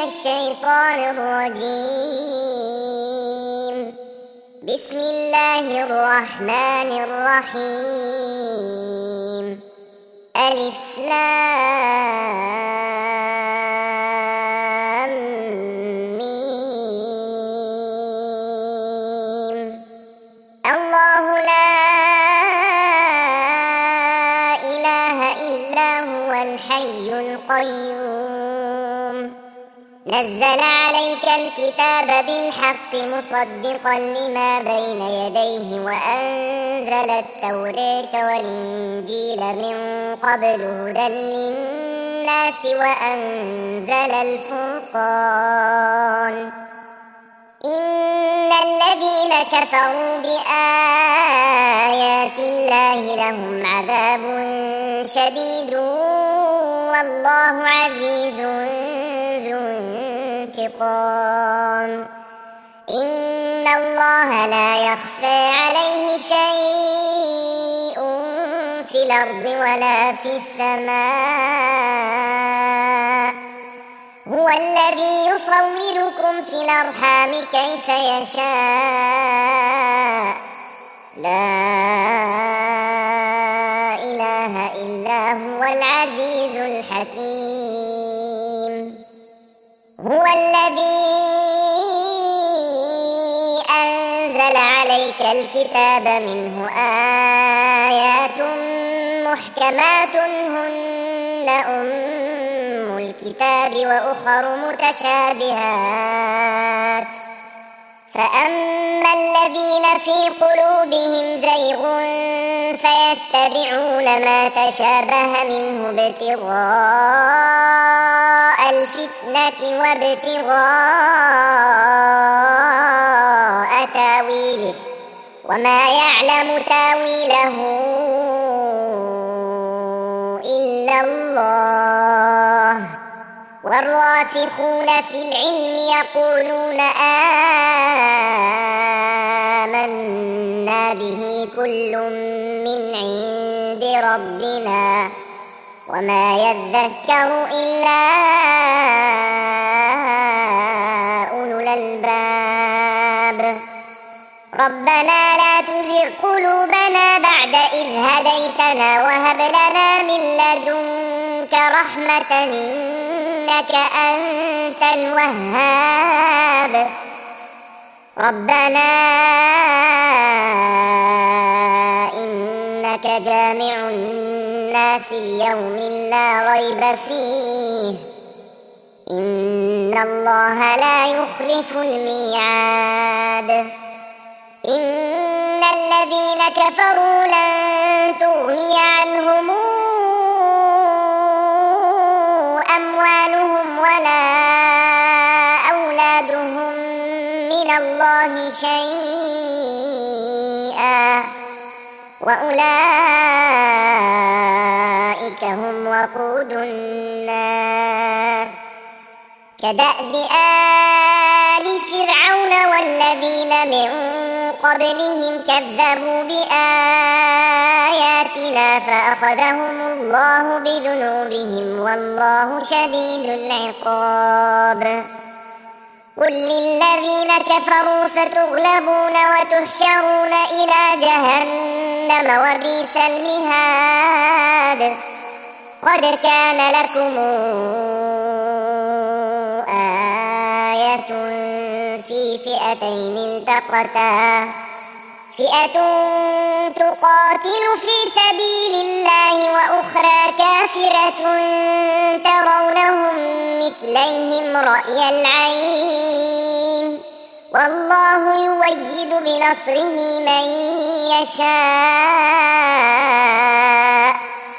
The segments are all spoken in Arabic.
الشيطان الرجيم. بسم الله الرحمن الرحيم. ألف لام ميم. الله لا إله إلا هو الحي القيوم. نزل عليك الكتاب بالحق مصدقا لما بين يديه وأنزل التوراة والإنجيل من قبل هدى للناس وأنزل الفرقان. إن الذين كفروا بآيات الله لهم عذاب شديد والله عزيز ذو انتقام. إن الله لا يخفى عليه شيء في الأرض ولا في السماء. هو الذي يصوركم في الأرحام كيف يشاء. لا إله إلا هو العزيز الحكيم. هو الذي أنزل عليك الكتاب منه آيات محكمات هن أم الكتاب وأخر متشابهات. فأما الذين في قلوبهم زيغ فيتبعون ما تشابه منه ابتغاء الفتنة وابتغاء تاويله وما يعلم تاويله إلا الله. والراسخون في العلم يقولون آمنا به كل من عند ربنا وما يذكر إلا أولو الألباب. ربنا لا تزغ قلوبنا بعد إذ هديتنا وهب لنا من لدنك رحمة إنك أنت الوهاب. ربنا إنك جامع الناس ليوم لا ريب فيه إن الله لا يخلف الميعاد. إن الذين كفروا لن تغني عنهم أموالهم ولا أولادهم من الله شيئا وأولئك هم وقود النار. كدأب آل فرعون والذين من قبلهم كذبوا بآياتنا فأخذهم الله بذنوبهم والله شديد العقاب. قل للذين كفروا ستغلبون وتحشرون إلى جهنم وبئس المهاد. قد كان لكم آية في فئتين التقتا فئة تقاتل في سبيل الله وأخرى كافرة ترونهم مثليهم رأي العين والله يؤيد بنصره من يشاء.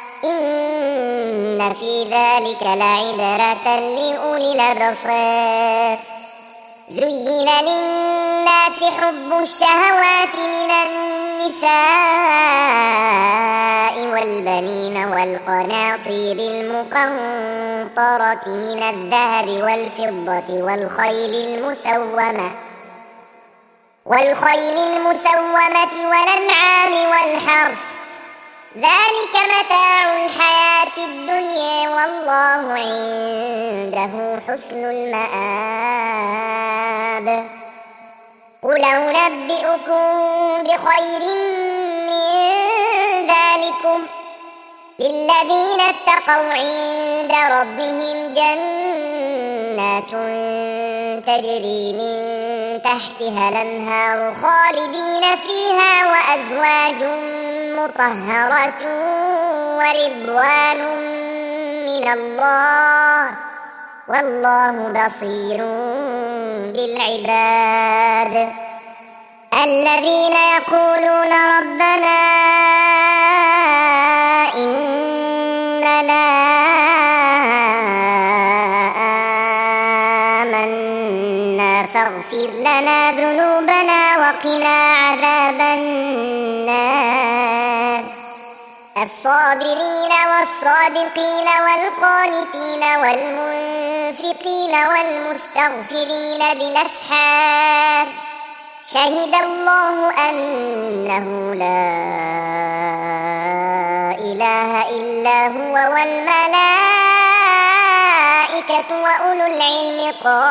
إن في ذلك لعبرة لأولي الأبصار. زين للناس حب الشهوات من النساء والبنين والقناطير المقنطرة من الذهب والفضة والخيل المسومة والأنعام والحرث ذلك متاع الحياة الدنيا والله عنده حسن المآب. قل أنبئكم بخير من ذلكم للذين اتقوا عند ربهم جنات تجري من تحتها الأنهار خالدين فيها وأزواج مطهرة ورضوان من الله والله بصير بالعباد. الذين يقولون ربنا إننا آمنا فاغفر لنا ذنوبنا وقنا عذاب النار. الصابرين والصادقين والقانتين والمنفقين والمستغفرين بالأسحار شهد الله أنه لا إله إلا هو والملائكة وأولو العلم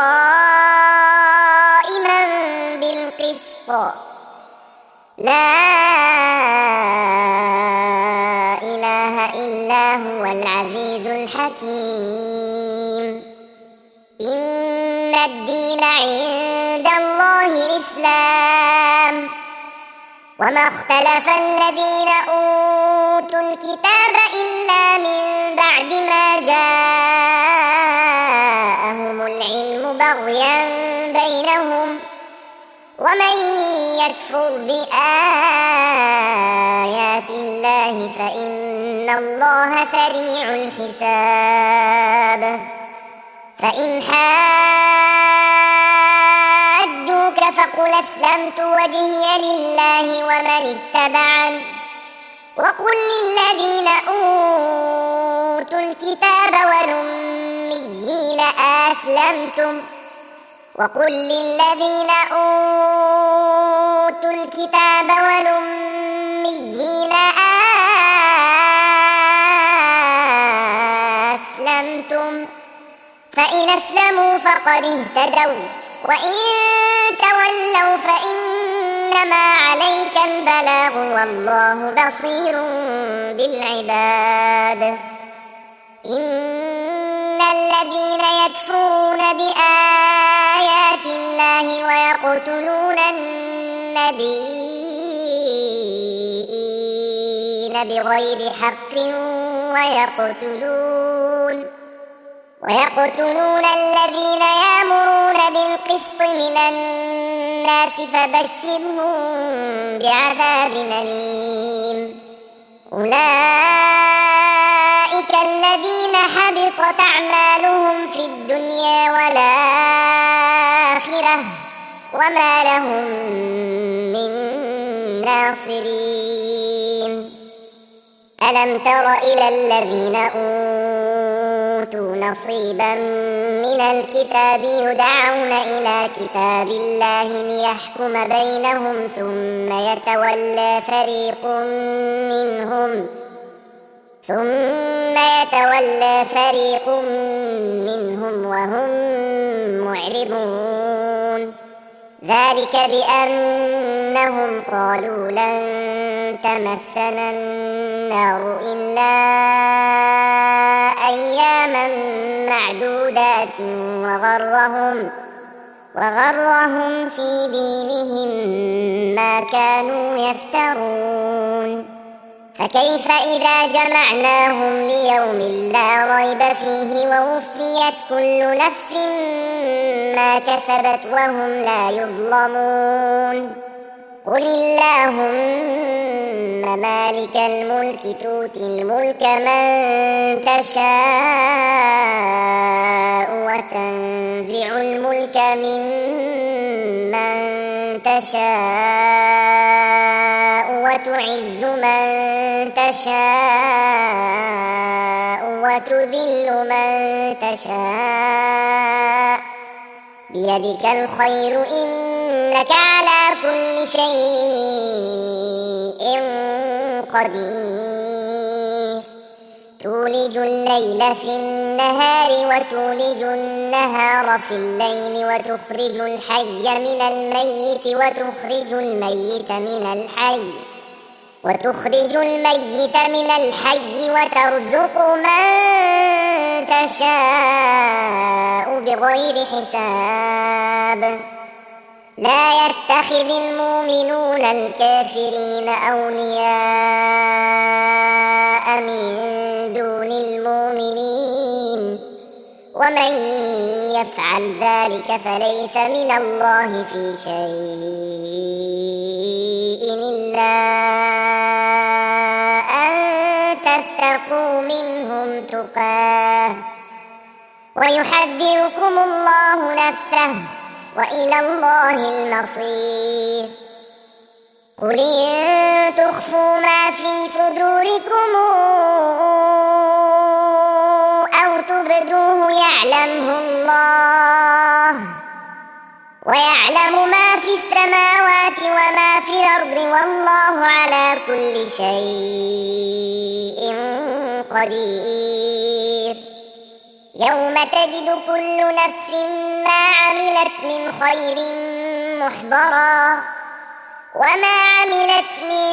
قائما بالقسط لا إله إلا هو العزيز الحكيم. إن الدين عند الله الإسلام وما اختلف الذين أوتوا الكتاب إلا من بعد ما جاءهم العلم بغيا بينهم ومن يكفر بآيات الله فإن الله سريع الحساب. فإن حاجوك فقل أسلمت وجهي لله ومن اتبعن وقل للذين أوتوا الكتاب والأميين أسلمتم وقل للذين أوتوا الكتاب والأميين أسلمتم فإن أسلموا فقد اهتدوا وإن تولوا فإنما عليك البلاغ والله بصير بالعباد. إن الذين يكفرون بآيات الله ويقتلون النبيين بغير حق ويقتلون الذين يأمرون بالقسط من الناس فبشرهم بعذاب أليم. أولئك الذين حبطت أعمالهم في الدنيا والآخرة وما لهم من ناصرين. ألم تر إلى الذين أوتوا نصيبا من الكتاب يدعون إلى كتاب الله ليحكم بينهم ثم يتولى فريق منهم وهم معرضون. ذلك بأنهم قالوا لن تمسنا النار إلا أياما معدودات وغرهم في دينهم ما كانوا يفترون. فكيف إذا جمعناهم ليوم لا ريب فيه ووفيت كل نفس ما كسبت وهم لا يظلمون. قل اللهم مالك الملك تؤتي الملك من تشاء وتنزع الملك ممن تشاء وتعز من تشاء وتذل من تشاء بيدك الخير إنك على كل شيء قدير. تولج الليل في النهار وتولج النهار في الليل وتخرج الحي من الميت وتخرج الميت من الحي وترزق من تشاء بغير حساب. لا يتخذ المؤمنون الكافرين أولياء من دون المؤمنين ومن يفعل ذلك فليس من الله في شيء إلا أن تتقوا منهم تقاه ويحذركم الله نفسه وإلى الله المصير. قل إن تخفوا ما في صدوركم أو تبدوه يعلمه الله ويعلم ما في السماوات وما في الأرض والله على كل شيء قدير. يوم تجد كل نفس ما عملت من خير محضرا وما عملت من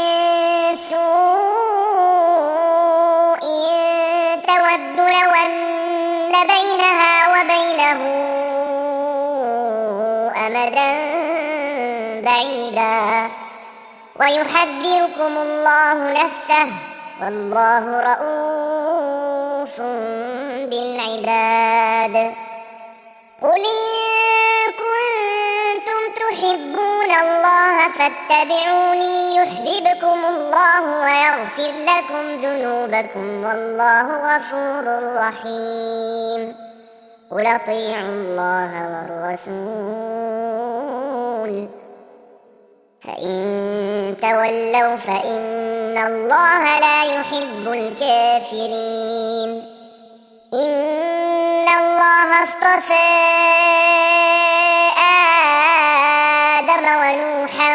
سوء تود لو أن بينها وبينه أمدا بعيدا ويحذركم الله نفسه والله رؤوف بالعباد. قل إن كنتم تحبون الله فاتبعوني يحببكم الله ويغفر لكم ذنوبكم والله غفور رحيم. قل أطيعوا الله والرسول فإن تولوا فإن الله لا يحب الكافرين. إن الله اصطفى آدم ونوحا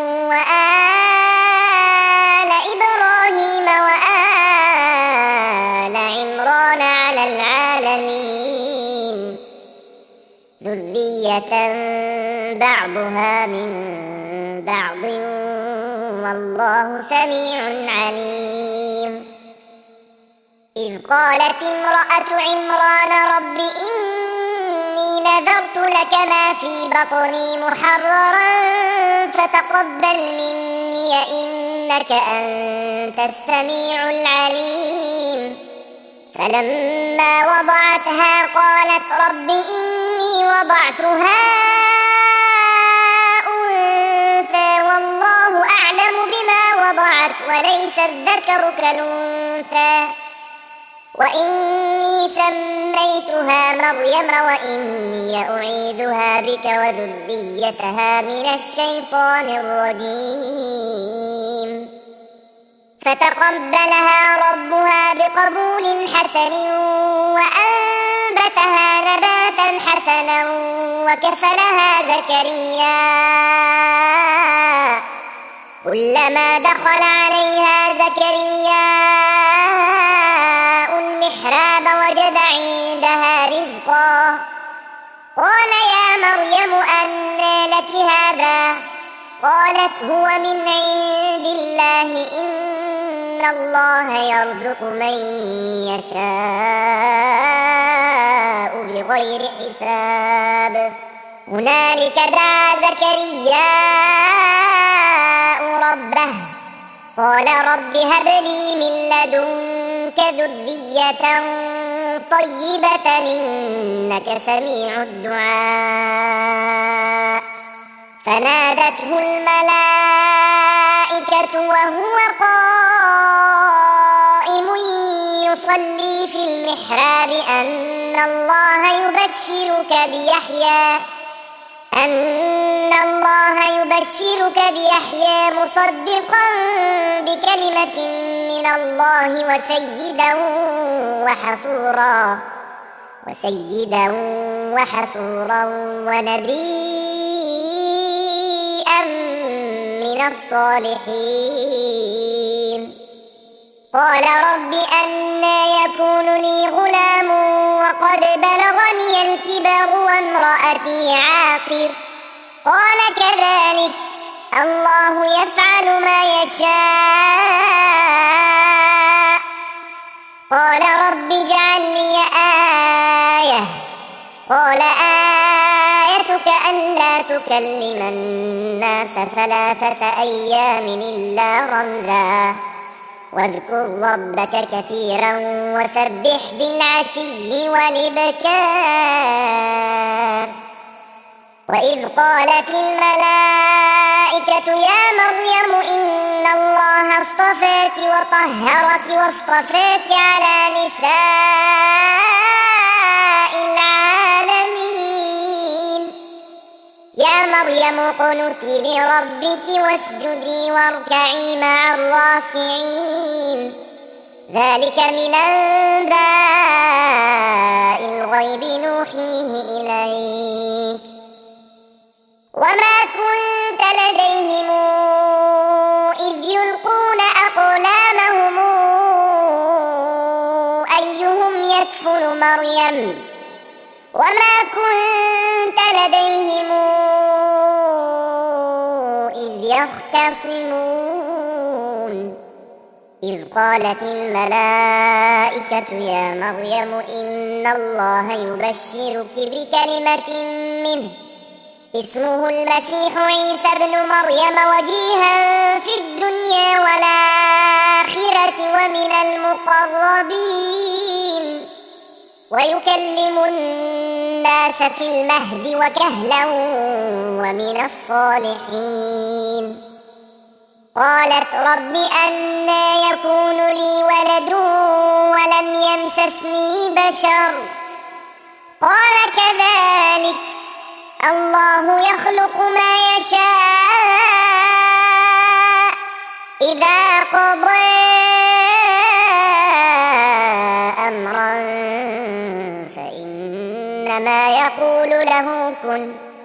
وآل إبراهيم وآل عمران على العالمين ذرية بعضها من بعض والله سميع عليم. إذ قالت امرأة عمران رب إني نذرت لك ما في بطني محررا فتقبل مني إنك أنت السميع العليم. فلما وضعتها قالت رب إني وضعتها أنثى والله أعلم بما وضعت وليس الذكر كالأنثى وإني سميتها مريم وإني أعيذها بك وذريتها من الشيطان الرجيم. فتقبلها ربها بقبول حسن وأنبتها نباتا حسنا وكفلها زكريا كلما دخل عليها زكريا المحراب وجد عندها رزقا قال يا مريم أنى لك هذا قالت هو من عند الله إن الله يرزق من يشاء بغير حساب. هنالك دعا زكريا ربه قال رب هب لي من لدنك ذرية طيبة إنك سميع الدعاء. فنادته الملائكة وهو قائم يصلي في المحراب أن الله يبشرك بيحيى مصدقا بكلمة من الله وسيدا ونبيا من الصالحين. قال رب أنى يكون لي غلام وقد بلغني الكبر وامرأتي عاقر قال كذلك الله يفعل ما يشاء قال رب اجعل لي آية قال آيتك ألا تكلم الناس 3 أيام إلا رمزا واذكر ربك كثيرا وسبح بالعشي والإبكار وإذ قالت الملائكة يا مريم إن الله اصطفاك وطهرك واصطفاك على نساء العالمين يا مريم اقنتي لربك واسجدي واركعي مع الراكعين ذلك من أنباء الغيب نوحيه إليك وما كنت لديهم إذ يلقون أقلامهم أيهم يكفل مريم وما كنت لديهم إذ يختصمون إذ قالت الملائكة يا مريم إن الله يبشرك بكلمة منه اسمه المسيح عيسى ابن مريم وجيها في الدنيا والآخرة ومن المقربين ويكلم الناس في المهد وكهلا ومن الصالحين قالت رب أنى يكون لي ولد ولم يمسسني بشر قال كذلك الله يخلق ما يشاء إذا قضى أمرا فإنما يقول له كن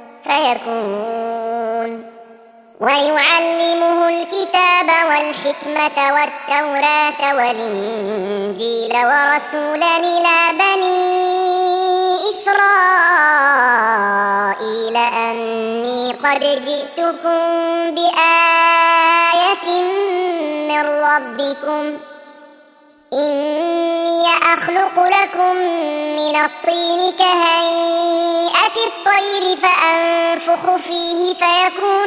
فيكون ويعلمه الكتاب والحكمة والتوراة والإنجيل ورسولا إلى بني إسرائيل أني قد جئتكم بآية من ربكم إني أخلق لكم من الطين كهيئة الطير فأنفخ فيه فيكون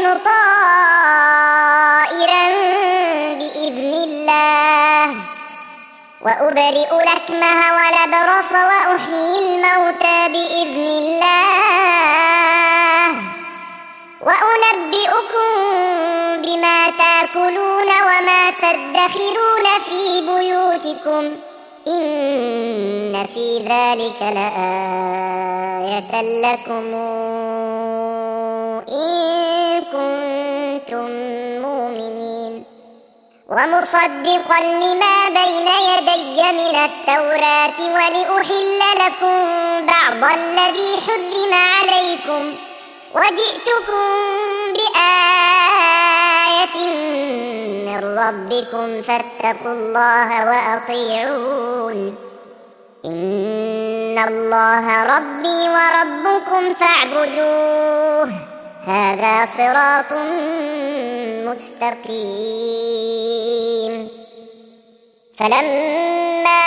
طائرا بإذن الله وأبرئ الأكمه والأبرص وأحيي الموتى بإذن الله وأنبئكم بما تأكلون وما تدخرون في بيوتكم إن في ذلك لآية لكم إن كنتم مؤمنين ومصدقا لما بين يدي من التوراة ولأحل لكم بعض الذي حرم عليكم وجئتكم بآية من ربكم فاتقوا الله وأطيعون إن الله ربي وربكم فاعبدوه هذا صراط مستقيم فلما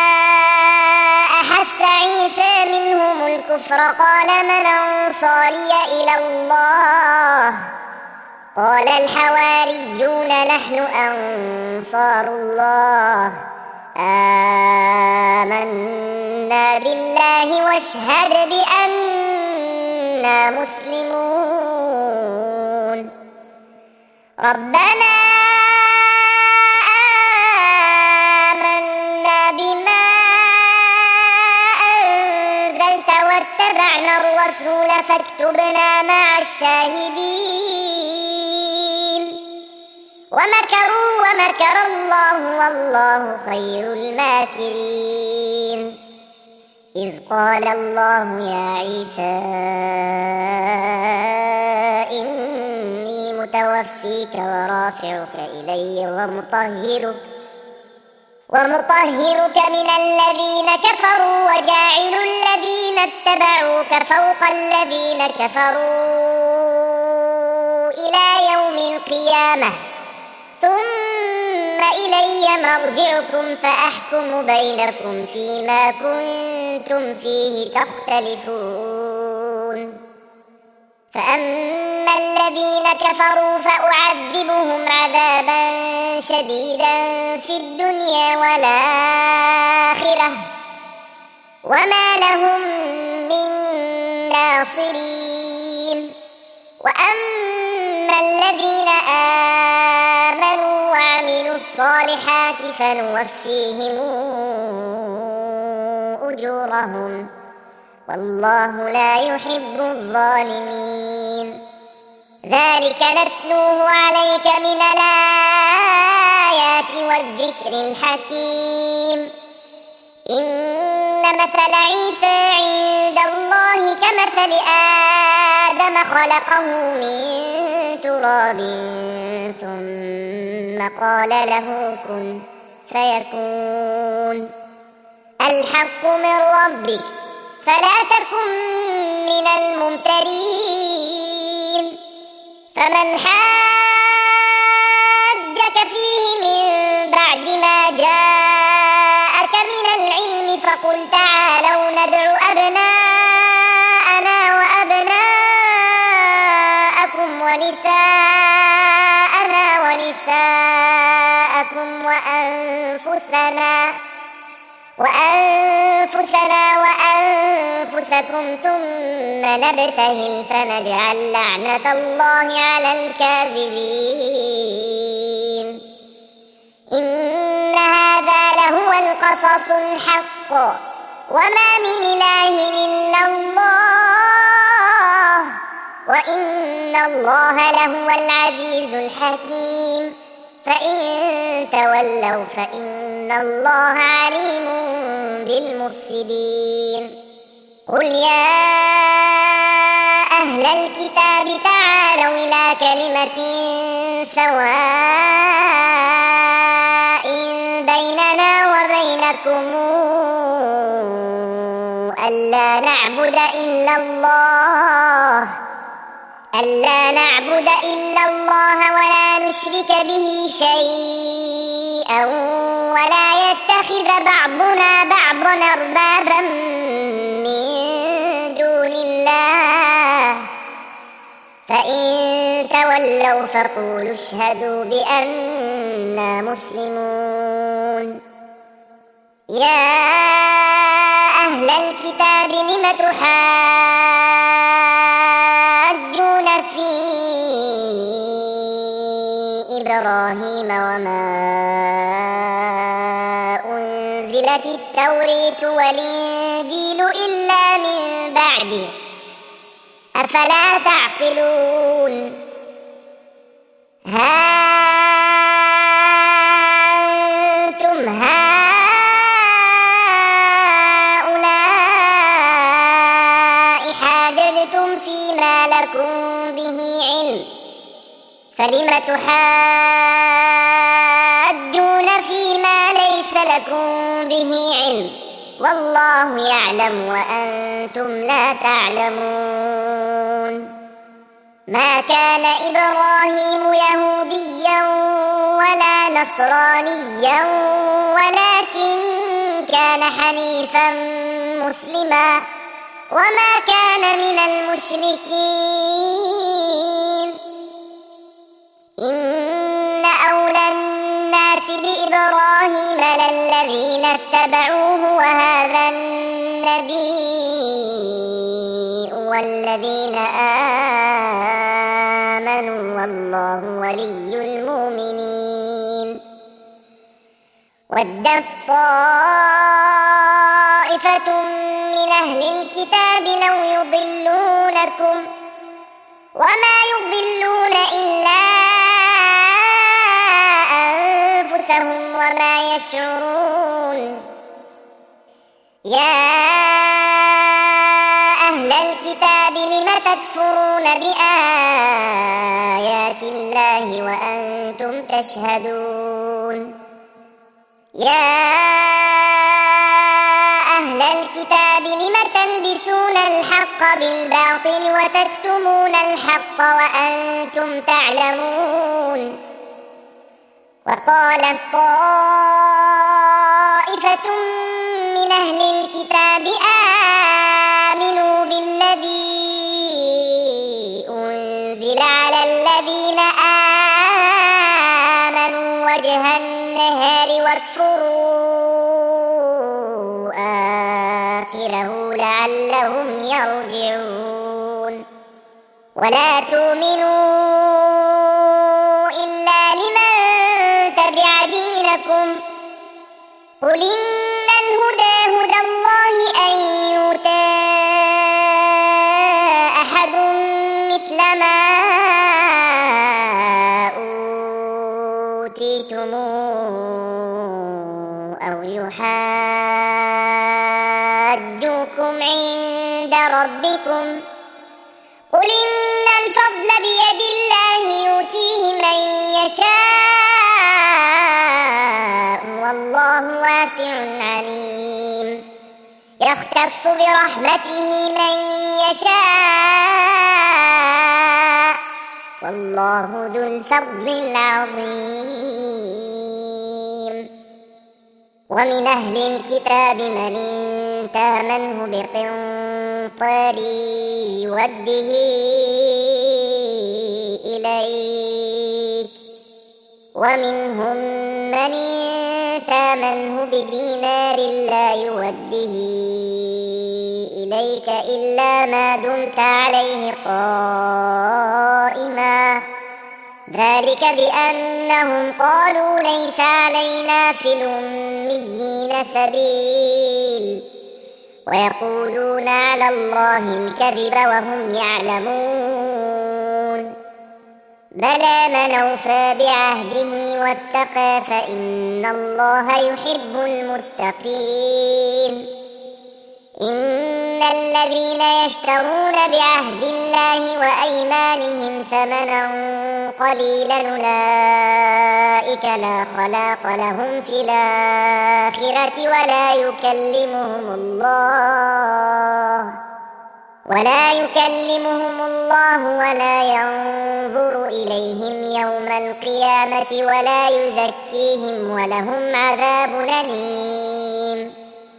أحس عيسى منهم الكفر قال من أنصاري إلى الله قال الحواريون نحن أنصار الله آمنا بالله واشهد بأننا مسلمون ربنا آمنا بما أنزلت واتبعنا الرسول فاكتبنا مع الشاهدين ومكروا ومكر الله والله خير الماكرين إذ قال الله يا عيسى إني متوفيك ورافعك إلي ومطهرك من الذين كفروا وجاعل الذين اتبعوك فوق الذين كفروا إلى يوم القيامة ثم إلي مرجعكم فأحكم بينكم فيما كنتم فيه تختلفون فأما الذين كفروا فأعذبهم عذابا شديدا في الدنيا والآخرة وما لهم من ناصرين وأما الذين آمنوا وعملوا الصالحات فنوفيهم أجورهم والله لا يحب الظالمين ذلك نتلوه عليك من الآيات والذكر الحكيم إن مثل عيسى عند الله كمثل آدم خلقه من تراب ثم قال له كن فيكون الحق من ربك فلا تكن من الممترين فمن حاجك فيه من بعد ما جاءك من العلم فقل تعالوا ندع أبناءنا وأبناءكم ونساءنا ونساءكم وأنفسكم ثم نبتهل فنجعل لعنة الله على الكاذبين إن هذا لهو القصص الحق وما من إله إلا الله وإن الله لهو العزيز الحكيم فإن تولوا فإن الله عليم بالمفسدين قل يا أهل الكتاب تعالوا إلى كلمة سواء بيننا وبينكم ألا نعبد إلا الله ولا نشرك به شيئا ولا يتخذ بعضنا بعضا أربابا من دون الله فإن تولوا فقولوا اشهدوا بأننا مسلمون يا أهل الكتاب لم تحاجون في إبراهيم وما أنزلت التوراة والإنجيل إلا من بعده أفلا تعقلون أنتم هؤلاء حاججتم فيما لكم به علم فلم تحاجون فيما ليس لكم به علم والله يعلم وأنتم لا تعلمون ما كان إبراهيم يهوديا ولا نصرانيا ولكن كان حنيفا مسلما وما كان من المشركين إن أولى الناس بإبراهيم للذين اتبعوه وهذا النبي والذين آمنوا والله ولي المؤمنين ودت طائفة من أهل الكتاب لو يضلونكم وما يضلون إلا أنفسهم وما يشعرون يا أهل الكتاب لم تكفرون بآيات الله وأنتم تشهدون يا أهل الكتاب لم تلبسون الحق بالباطل وتكتمون الحق وأنتم تعلمون وقالت طائفة من أهل الكتاب آمنوا بالذي أنزل على الذين آمنوا وجه النهار واكفروا آخره لعلهم يرجعون ولا تؤمنوا إلا لمن تبع دينكم قل إن الهدى هدى الله أن يؤتى أحد مثل ما أوتيتم أو يحاجوكم عند ربكم قل إن الفضل بيد الله يؤتيه من يشاء والله واسع عليم يختص برحمته من يشاء والله ذو الفضل العظيم ومن أهل الكتاب من إن تامنه بقنطار يوده إليك ومنهم من إن تامنه بدينار لا يوده إليك إلا ما دمت عليه قائما ذلك بأنهم قالوا ليس علينا في الأميين سبيل ويقولون على الله الكذب وهم يعلمون بلى من أوفى بعهده واتقى فإن الله يحب المتقين إن الذين يشترون بعهد الله وأيمانهم ثمنا قليلا أولئك لا خلاق لهم في الآخرة ولا يكلمهم الله ولا ينظر إليهم يوم القيامة ولا يزكيهم ولهم عذاب أليم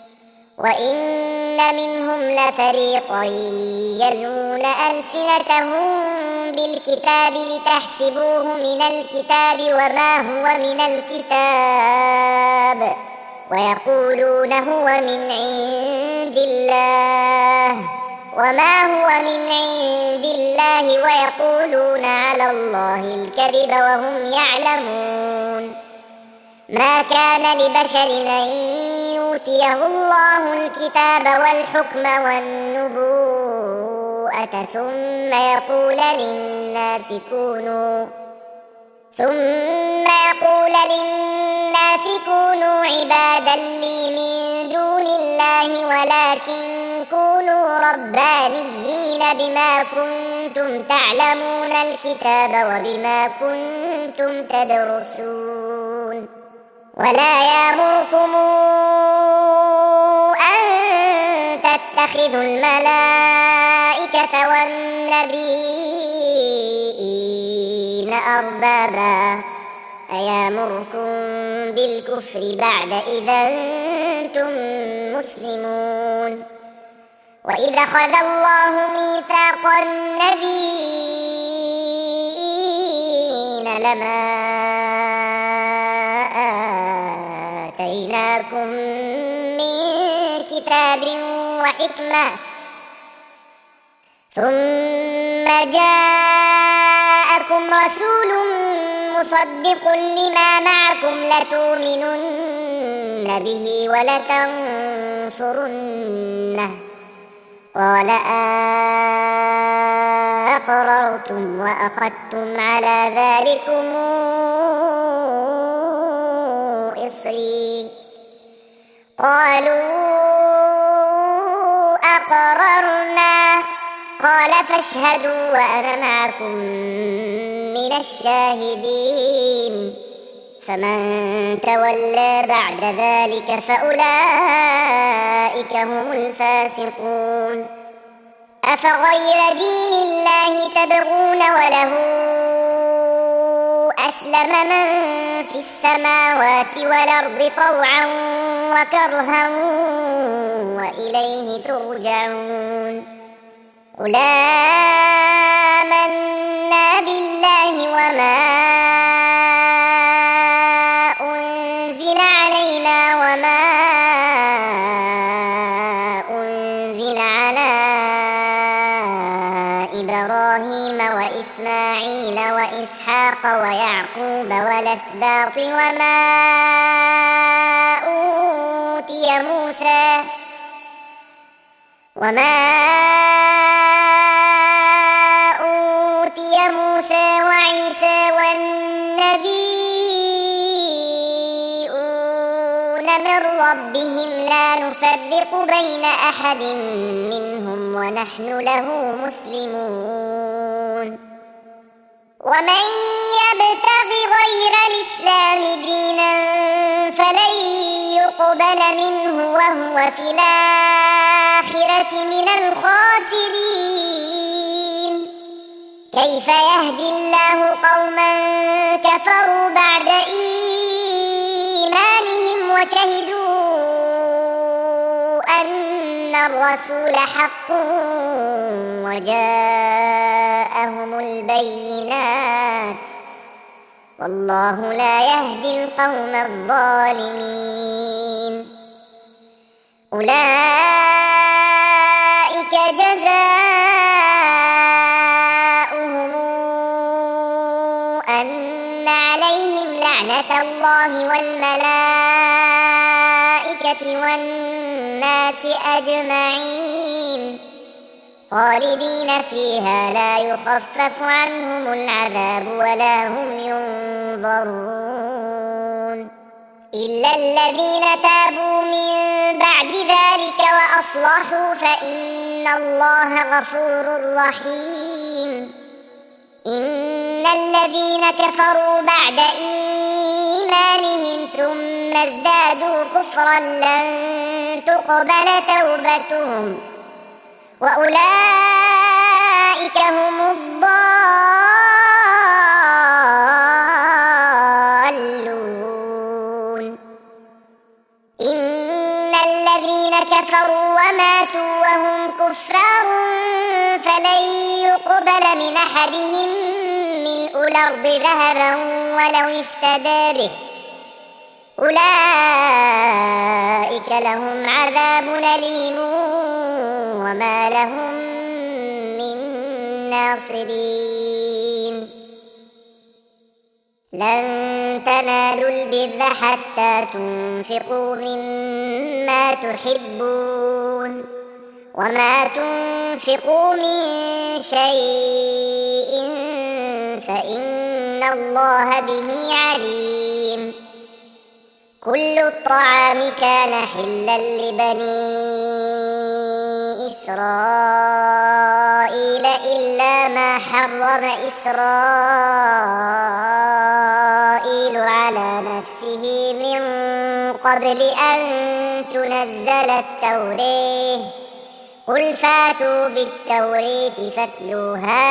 وإن منهم لفريقا يلون ألسنتهم بالكتاب لتحسبوه من الكتاب وما هو من الكتاب ويقولون هو من عند الله وما هو من عند الله ويقولون على الله الكذب وهم يعلمون ما كان لبشر أن يؤتيه الله الكتاب والحكم والنبوءة ثم يقول للناس كونوا عبادا لي من دون الله ولكن كونوا ربانيين بما كنتم تعلمون الكتاب وبما كنتم تدرسون ولا يأمركم أن تتخذوا الملائكة والنبيين أربابا أيامركم بالكفر بعد إذا أنتم مسلمون وإذا أخذ الله ميثاق النبيين لما آتيناكم من كتاب وحكمة ثم جاءكم رسول مصدق لما معكم لتؤمنن به ولتنصرنه قال أقررتم وأخذتم على ذلكم إصري قالوا أقررنا قال فاشهدوا وأنا معكم من الشاهدين فمن تولى بعد ذلك فأولئك هم الفاسقون. أفغير دين الله تبغون وله أسلم من في السماوات والأرض طوعا وكرها وإليه ترجعون. قل آمنا بالله وما أنزل علينا وما أنزل على إبراهيم وإسماعيل وإسحاق ويعقوب والأسباط وما أوتي موسى وعيسى والنبيون من ربهم لا نفرق بين أحد منهم ونحن له مسلمون. ومن يبتغ غير الإسلام دينا فلن يقبل منه وهو في الآخرة من الخاسرين. كيف يهدي الله قوما كفروا بعد إيمانهم وشهدوا أن الرسول حق وجاءهم البينات والله لا يهدي القوم الظالمين. أولئك جزاؤهم أن عليهم لعنة الله والملائكة والناس أجمعين خالدين فيها لا يخفف عنهم العذاب ولا هم ينظرون إلا الذين تابوا من بعد ذلك وأصلحوا فإن الله غفور رحيم. إن الذين كفروا بعد إيمانهم ثم ازدادوا كفرا لن تقبل توبتهم وأولئك هم الضالون. إن الذين كفروا وماتوا وهم كفار فلن يقبل من أحدهم ملء الأرض ذهبا ولو افتدى به أولئك لهم عذاب أليم وما لهم من ناصرين. لن تنالوا البر حتى تنفقوا مما تحبون وما تنفقوا من شيء فإن الله به عليم. كل الطعام كان حلا لبني إسرائيل إلا ما حرم إسرائيل على نفسه من قبل أن تنزل التوراة قل فاتوا بالتوراة فاتلوها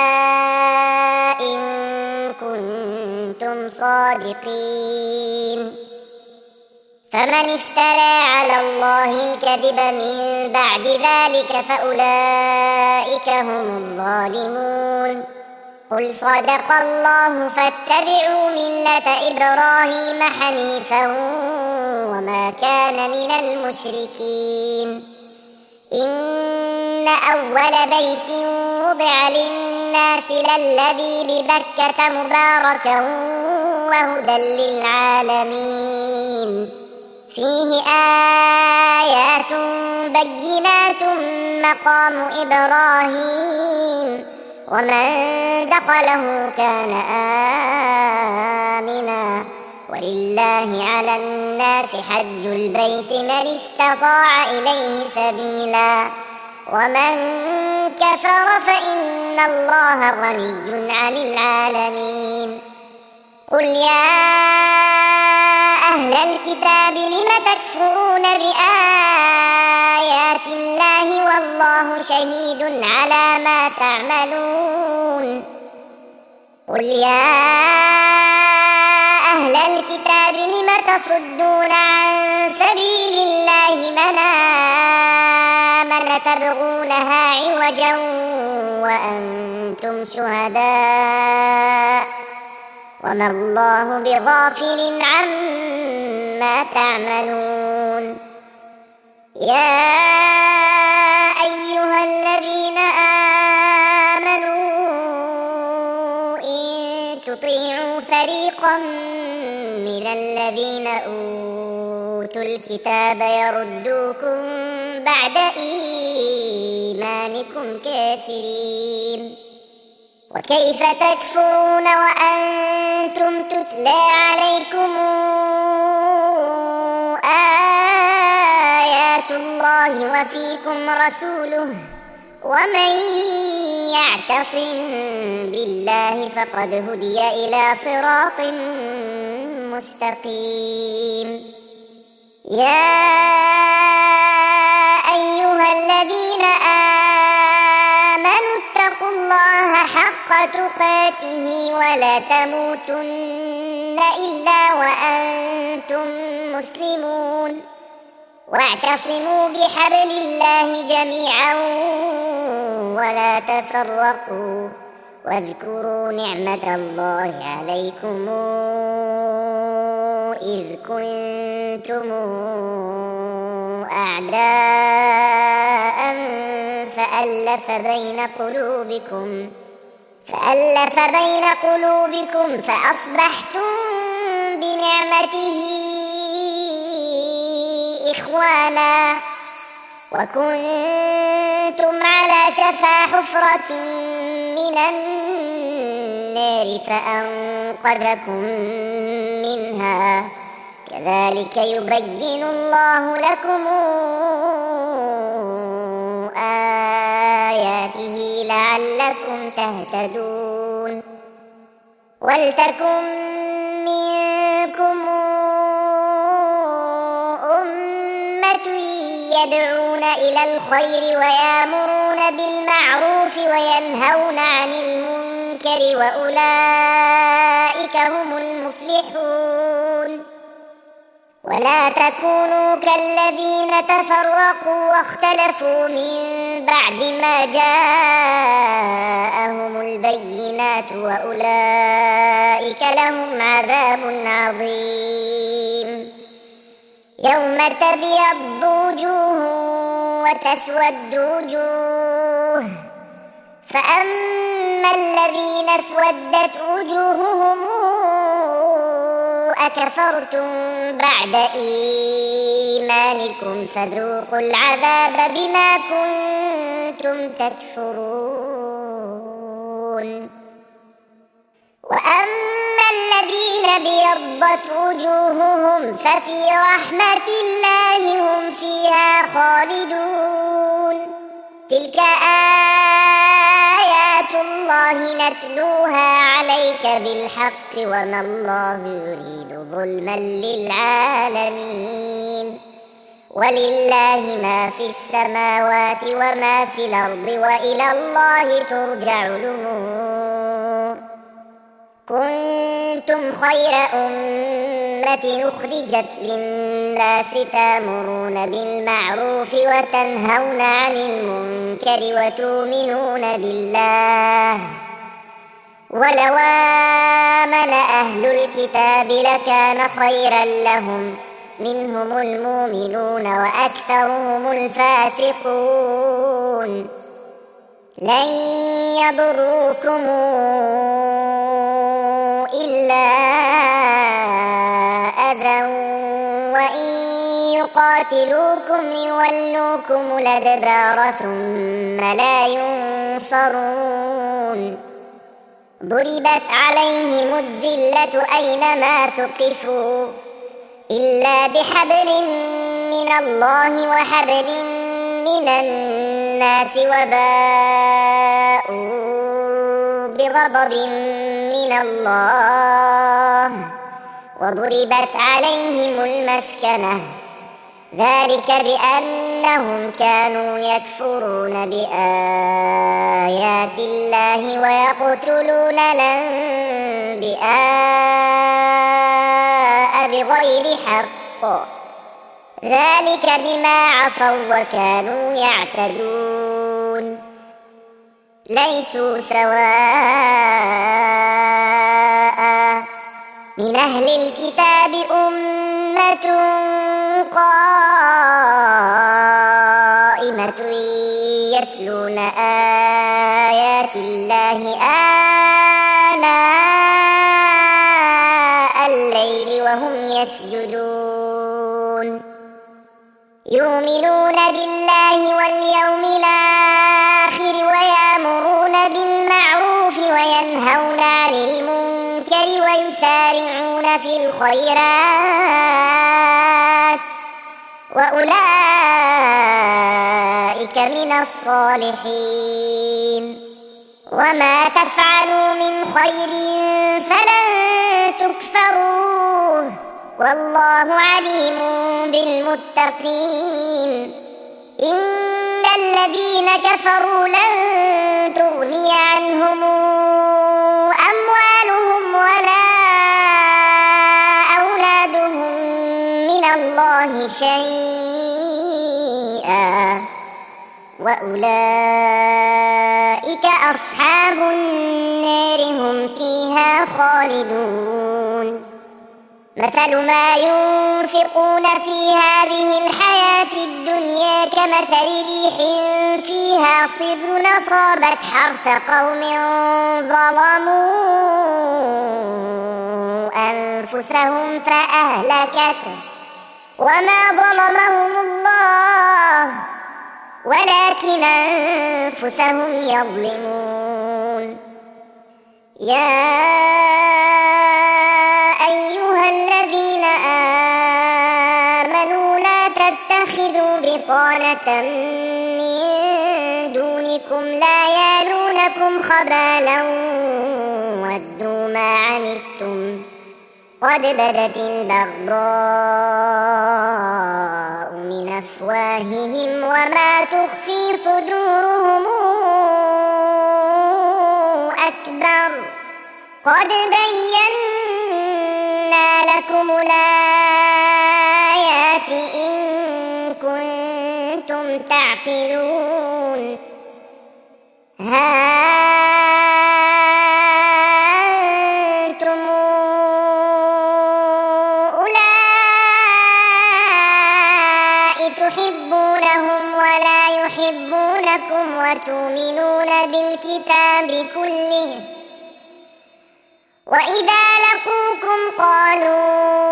إن كنتم صادقين. فمن افترى على الله الكذب من بعد ذلك فأولئك هم الظالمون. قل صدق الله فاتبعوا ملة إبراهيم حنيفا وما كان من المشركين. إن أول بيت وضع للناس للذي ببكة مباركا وهدى للعالمين فيه آيات بينات مقام إبراهيم ومن دخله كان آمنا ولله على الناس حج البيت من استطاع إليه سبيلا ومن كفر فإن الله غني عن العالمين. قل يا أهل الكتاب لم تكفرون بآيات الله والله شهيد على ما تعملون قل يا أهل الكتاب لم تصدون عن سبيل الله من آمن تبغونها عوجا وأنتم شهداء وما الله بغافل عما تعملون يا أيها الذين آمنوا إن تطيعوا فريقا من الذين أوتوا الكتاب يردوكم بعد إيمانكم كافرين وكيف تكفرون وأنتم تتلى عليكم آيات الله وفيكم رسوله ومن يعتصم بالله فقد هدي إلى صراط مستقيم يا أيها الذين آمنوا اتقوا الله حق تقاته ولا تموتن إلا وأنتم مسلمون واعتصموا بحبل الله جميعا ولا تفرقوا واذكروا نعمة الله عليكم إذ كنتم أعداء فألف بين قلوبكم فأصبحتم بنعمته إخوانا وكنتم على شفا حفرة من النار فأنقذكم منها كذلك يبين الله لكم آياته لعلكم تهتدون ولتكن منكم أمة يدعون إلى الخير ويأمرون بالمعروف وينهون عن المنكر وأولئك هم المفلحون ولا تكونوا كالذين تفرقوا واختلفوا من بعد ما جاءهم البينات وأولئك لهم عذاب عظيم يوم تبيض وجوه وتسود وجوه فأما الذين اسودت وجوههم أكفرتم بعد إيمانكم فذوقوا العذاب بما كنتم تكفرون وأما الذين ابيضت وجوههم ففي رحمة الله هم فيها خالدون تلك آيات الله نتلوها عليك بالحق وما الله يريد ظلما للعالمين ولله ما في السماوات وما في الأرض وإلى الله ترجع الأمور كنتم خير أمة أخرجت للناس تأمرون بالمعروف وتنهون عن المنكر وتؤمنون بالله ولو آمن أهل الكتاب لكان خيرا لهم منهم المؤمنون وأكثرهم الفاسقون لن يضروكم إلا أذى وإن يقاتلوكم يولوكم الأدبار ثم لا ينصرون ضربت عليهم الذلة أينما ثقفوا إلا بحبل من الله وحبل من الناس وباءوا بغضب غضب من الله وضربت عليهم المسكنة ذلك بأنهم كانوا يكفرون بآيات الله ويقتلون الأنبياء بغير حق ذلك بما عصوا وكانوا يعتدون ليسوا سواء من أهل الكتاب أمة قائمة يتلون آيات الله آناء الليل وهم يسجدون يؤمنون بالله واليوم الآخر ويأمرون بالمعروف وينهون عن المنكر ويسارعون في الخيرات وأولئك من الصالحين وما تفعلوا من خير فلن تكفروه والله عليم بالمتقين إن الذين كفروا لن تغني عنهم أموالهم ولا أولادهم من الله شيئا وأولئك أصحاب النار هم فيها خالدون مثل ما ينفقون في هذه الحياة الدنيا كمثل ريح فيها صر أصابت حرث قوم ظلموا أنفسهم فأهلكته وما ظلمهم الله ولكن أنفسهم يظلمون يا أيها الذين آمنوا لا تتخذوا بطانة من دونكم لا يالونكم خبالا ودوا ما عنتم قد بدت البغضاء من أفواههم وما تخفي صدورهم أكبر قد بينا لكم الآيات إن كنتم تعقلون تحبونهم ولا يحبونكم وتؤمنون بالكتاب كله وإذا لقوكم قالوا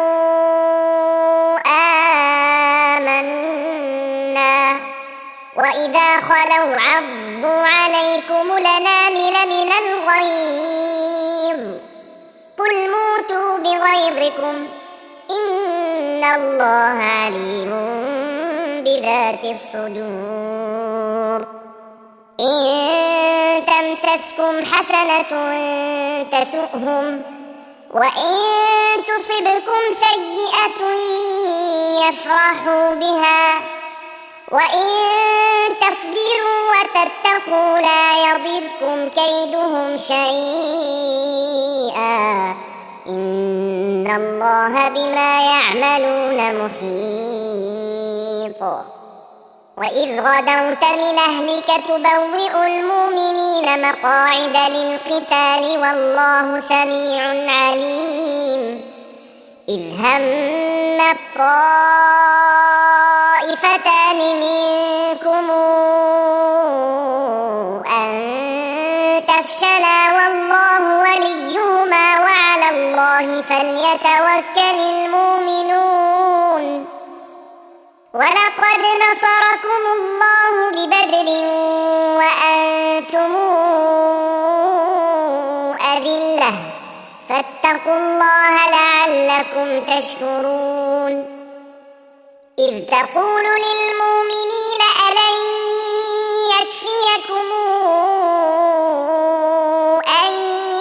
آمنا وإذا خلوا عضوا عليكم الأنامل من الغيظ قل موتوا بغيظكم إن الله عليم بذات الصدور إن تمسسكم حسنة تسؤهم وإن تصبكم سيئة يفرحوا بها وإن تصبروا وتتقوا لا يضركم كيدهم شيئا إن الله بما يعملون محيط وإذ غدوت من أهلك تبوئ المؤمنين مقاعد للقتال والله سميع عليم إذ هم الطائفتان منكم أن تفشلا والله وليهما وعلى الله فليتوكل المؤمنون ولقد نصركم الله ببدر وأنتم أذلة فاتقوا الله لعلكم تشكرون إذ تقول للمؤمنين ألن يكفيكم أن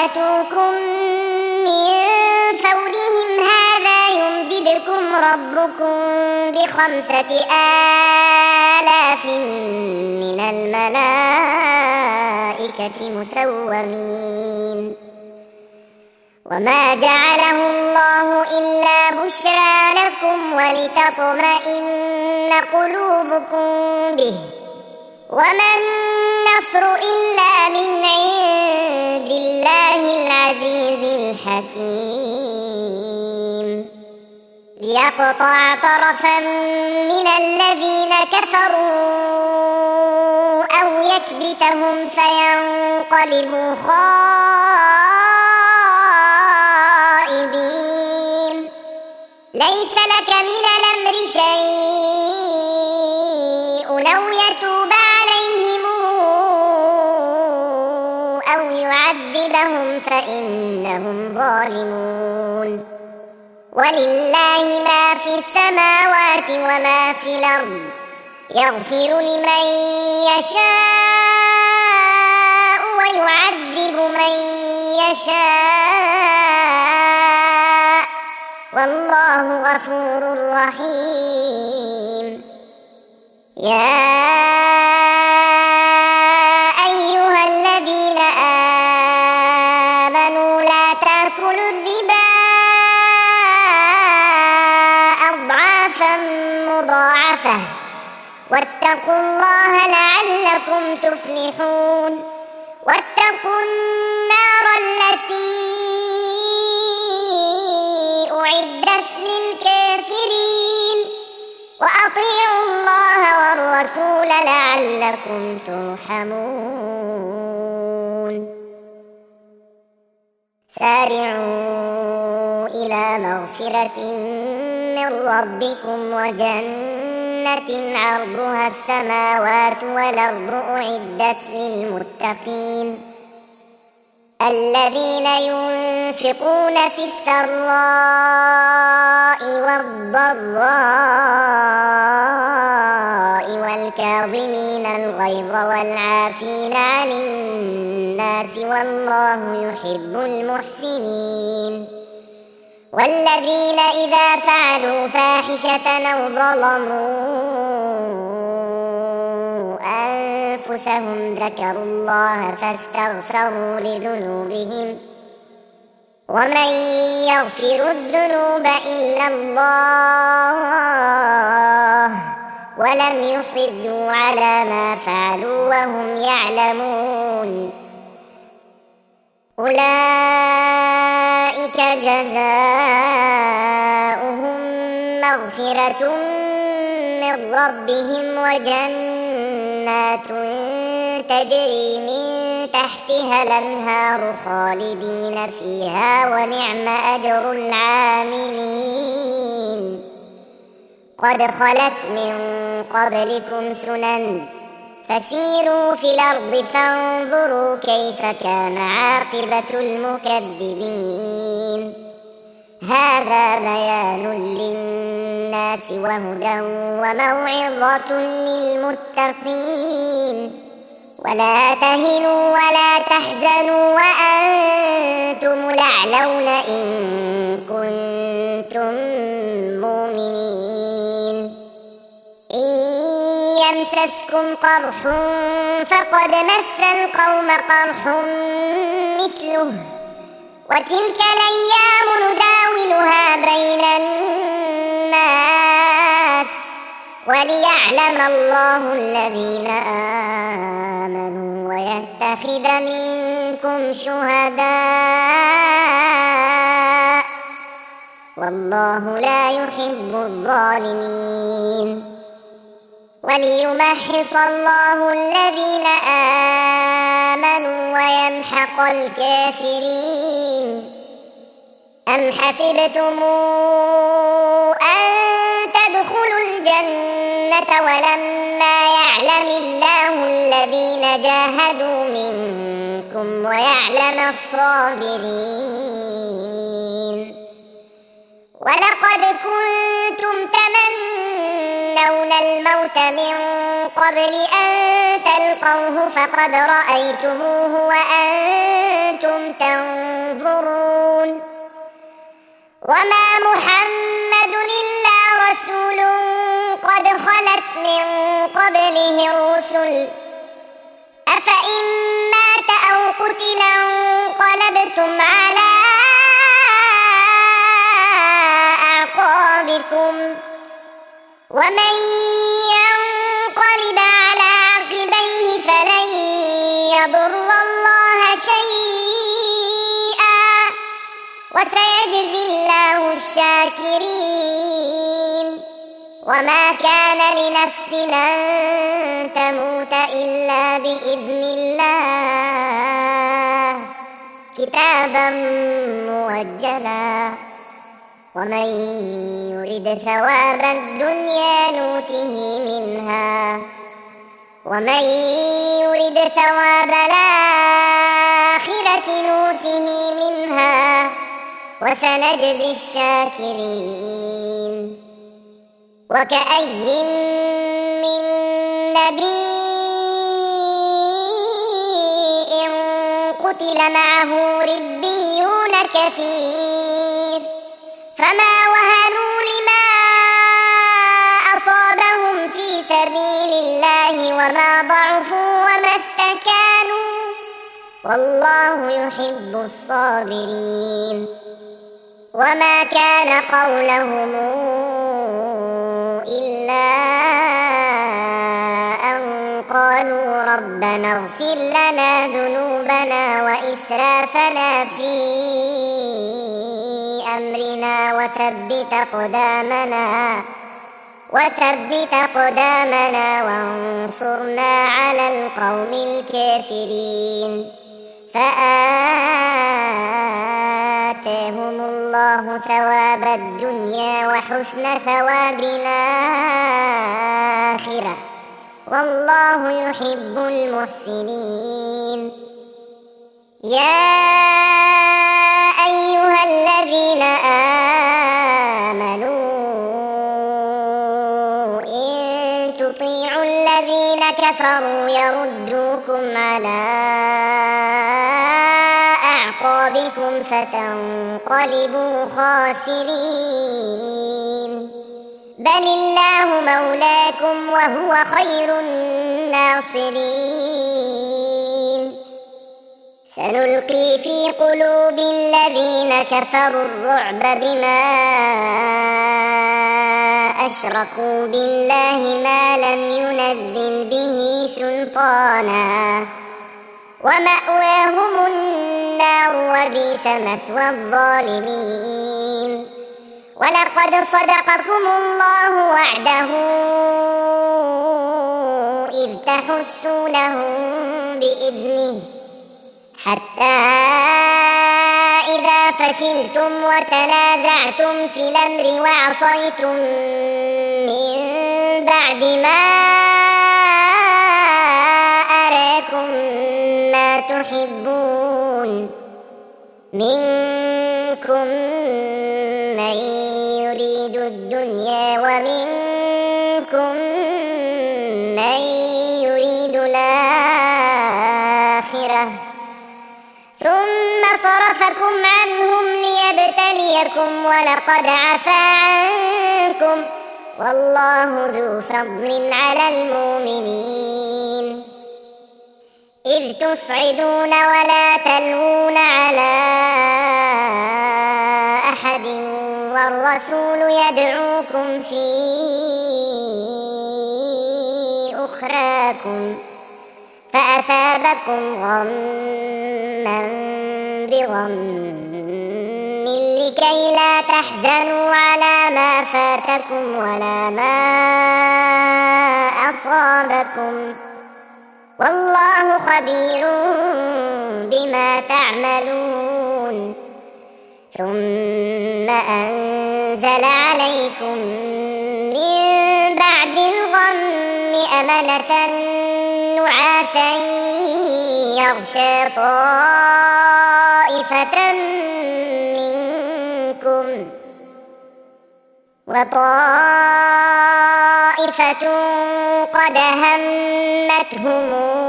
ياتوكم من فورهم هذا يمددكم ربكم ب5,000 من الملائكة مسومين وما جعله الله إلا بشرى لكم ولتطمئن قلوبكم به وما النصر إلا من عند الله العزيز الحكيم ليقطع طرفا من الذين كفروا أو يكبتهم فينقلبوا خائبين ليس لك من الأمر شيء أو يتوب عليهم أو يعذبهم فإنهم ظالمون ولله ما في السماوات وما في الأرض يغفر لمن يشاء ويعذب من يشاء والله غفور رحيم يا أيها الذين آمنوا لا تأكلوا الربا أضعافا مضاعفة واتقوا الله لعلكم تفلحون واتقوا النار التي أعدت للكافرين وأطيعوا الله والرسول لعلكم ترحمون سارعوا إلى مغفرة من ربكم وجنة عرضها السماوات والأرض أعدت للمتقين الذين ينفقون في السراء والضراء والكاظمين الغيظ والعافين عن الناس والله يحب المحسنين والذين إذا فعلوا فاحشة أو ظلموا أنفسهم ذكروا الله فاستغفروا لذنوبهم ومن يغفر الذنوب إلا الله ولم يصروا على ما فعلوا وهم يعلمون أولئك جزاؤهم مغفرة من ربهم وجنات تجري من تحتها الأنهار خالدين فيها ونعم أجر العاملين قد خلت من قبلكم سنن فسيروا في الأرض فانظروا كيف كان عاقبة المكذبين هذا بيان للناس وهدى وموعظة للمتقين ولا تهنوا ولا تحزنوا وأنتم الأعلون إن كنتم مؤمنين إن يمسسكم قرح فقد مس القوم قرح مثله وتلك الأيام نداولها بين الناس وليعلم الله الذين آمنوا ويتخذ منكم شهداء والله لا يحب الظالمين وليمحص الله الذين آمنوا ويمحق الكافرين أم حسبتم أن تدخلوا الجنة ولما يعلم الله الذين جاهدوا منكم ويعلم الصابرين ولقد كنتم تمنون الموت الموت من قبل أن تلقوه فقد رأيتموه وأنتم تنظرون وما محمد إلا رسول قد خلت من قبله الرسل أفإن مات أو قتل انقلبتم على أعقابكم ومن ينقلب على عقبيه فلن يضر الله شيئا وسيجزي الله الشاكرين وما كان لنفس أن تموت إلا بإذن الله كتابا مؤجلا ومن يرد ثواب الدنيا نوته منها ومن يرد ثواب الآخرة نوته منها وسنجزي الشاكرين وكأي من نبي قتل معه ربيون كثير فما وهنوا لما أصابهم في سبيل الله وما ضعفوا وما استكانوا والله يحب الصابرين وما كان قولهم إلا أن قالوا ربنا اغفر لنا ذنوبنا وإسرافنا في أمرنا وثبت أقدامنا وانصرنا على القوم الكافرين فآتاهم الله ثواب الدنيا وحسن ثواب الآخرة والله يحب المحسنين يا أيها الذين آمنوا إن تطيعوا الذين كفروا يردوكم على أعقابكم فتنقلبوا خاسرين بل الله مولاكم وهو خير الناصرين سنلقي في قلوب الذين كفروا الرعب بما أشركوا بالله ما لم ينزل به سلطانا ومأواهم النار وبئس مثوى الظالمين ولقد صدقكم الله وعده إذ تحسونهم بإذنه حتى إذا فشلتم وتنازعتم في الأمر وعصيتم من بعد ما أراكم ما تحبون منكم من يريد الدنيا ومنكم من يريد الآخرة ثم صرفكم عنهم ليبتليكم ولقد عفا عنكم والله ذو فضل على المؤمنين إذ تصعدون ولا تلوون على أحد والرسول يدعوكم في أخراكم فأثابكم غما بغم لكي لا تحزنوا على ما فاتكم ولا ما أصابكم والله خبير بما تعملون ثم أنزل عليكم من بعد الغم أمنة نعاسا يغشى طائفة منكم وطائفة طائفة قد همتهم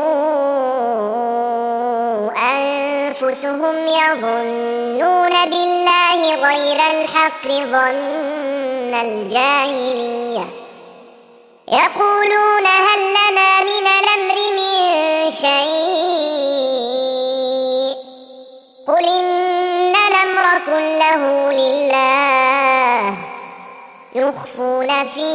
أنفسهم يظنون بالله غير الحق ظن الجاهلية يقولون هل لنا من الأمر من شيء قل إن الأمر كله لله يخفون في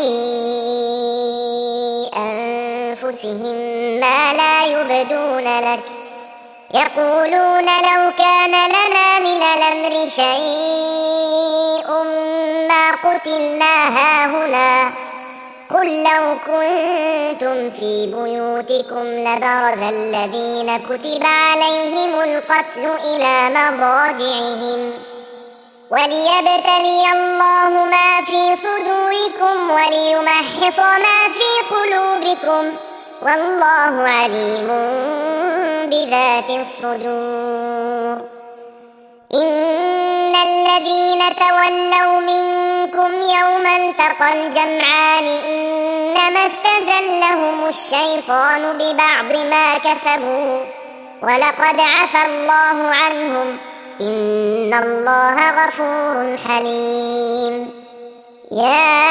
أنفسهم ما لا يبدون لك يقولون لو كان لنا من الأمر شيء ما قتلنا هاهنا قل لو كنتم في بيوتكم لبرز الذين كتب عليهم القتل إلى مضاجعهم وليبتلي الله ما في صدوركم وليمحص ما في قلوبكم والله عليم بذات الصدور إن الذين تولوا منكم يوم التقى الجمعان إنما استزلهم الشيطان ببعض ما كسبوا ولقد عفى الله عنهم إن الله غفور حليم يا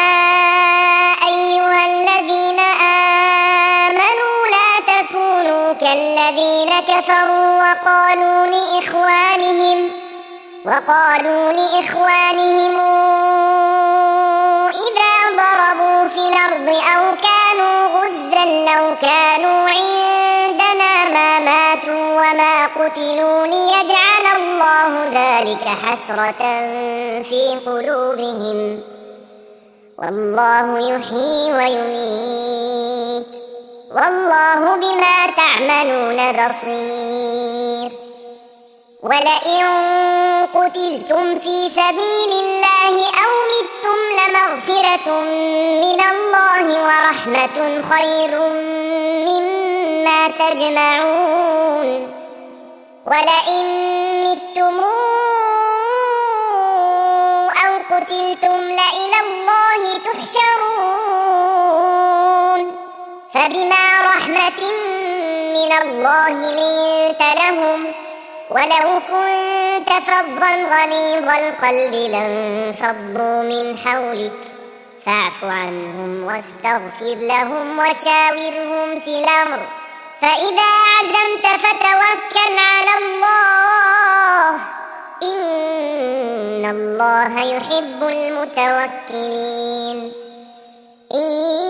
أيها الذين آمنوا لا تكونوا كالذين كفروا وقالوا لإخوانهم إذا ضربوا في الأرض أو كانوا غزا لو كانوا عندنا ما ماتوا وما قتلوا ليجعل الله ذلك حسرة في قلوبهم والله يحيي ويميت والله بما تعملون بصير ولئن قتلتم في سبيل الله أو متم لمغفرة من الله ورحمة خير مما تجمعون ولئن متم أو قتلتم لإلى الله تحشرون فبما رحمة من الله لنت لهم ولو كنت فظا غليظ القلب لانفضوا من حولك فاعف عنهم واستغفر لهم وشاورهم في الأمر فإذا عزمت فتوكل على الله إن الله يحب المتوكلين إن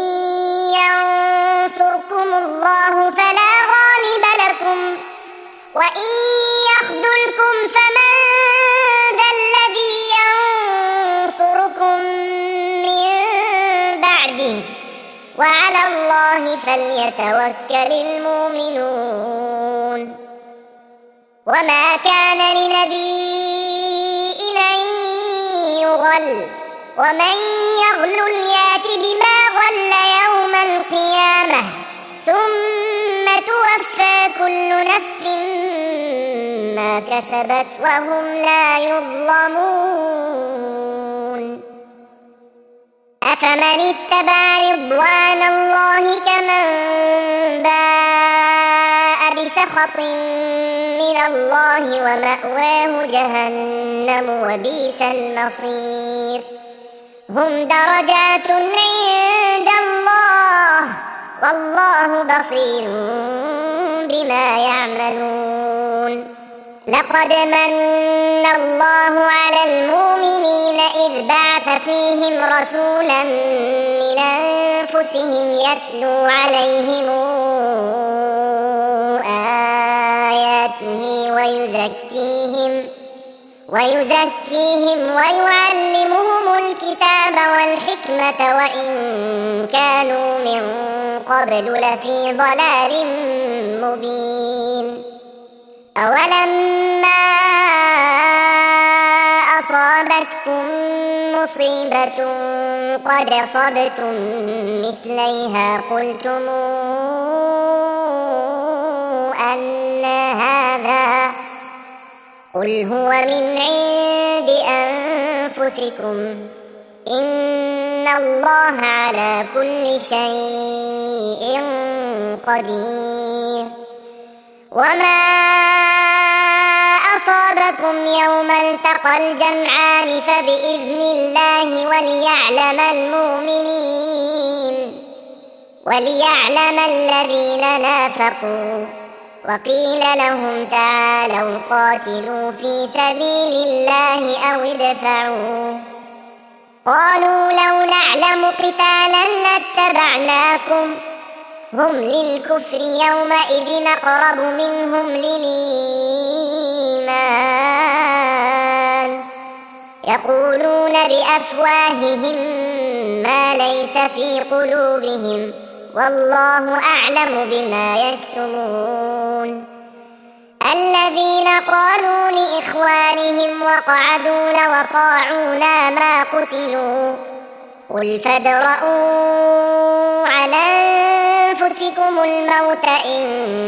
ينصركم الله فلا غالب لكم وإن يخذلكم فمن ذا الذي ينصركم من بعده وعلى الله فليتوكل المؤمنون وما كان لنبي أن يغل ومن يغل يات بما غل يوم القيامة ثم توفى كل نفس ما كسبت وهم لا يظلمون أفمن اتبع رضوان الله كمن باء بسخط من الله ومأواه جهنم وبئس المصير هم درجات عند الله والله بصير بما يعملون لقد من الله على المؤمنين إذ بعث فيهم رسولا من أنفسهم يتلو عليهم آياته ويزكيهم ويعلمهم الكتاب والحكمة وإن كانوا من قبل لفي ضلال مبين أولما أصابتكم مصيبة قد أصبتم مثليها قلتم أن هذا قل هو من عند أنفسكم إن الله على كل شيء قدير. وما أصابكم يوم التقى الجمعان فبإذن الله وليعلم الذين نافقوا. وقيل لهم تعالوا قاتلوا في سبيل الله أو ادفعوا. قالوا لو نعلم قتالا لاتبعناكم هم للكفر يومئذ أقرب منهم للإيمان يقولون بأفواههم ما ليس في قلوبهم والله أعلم بما يكتمون. الذين قالوا لإخوانهم وقعدوا لو أطاعونا ما قتلوا قل فادرءوا عن أنفسكم الموت إن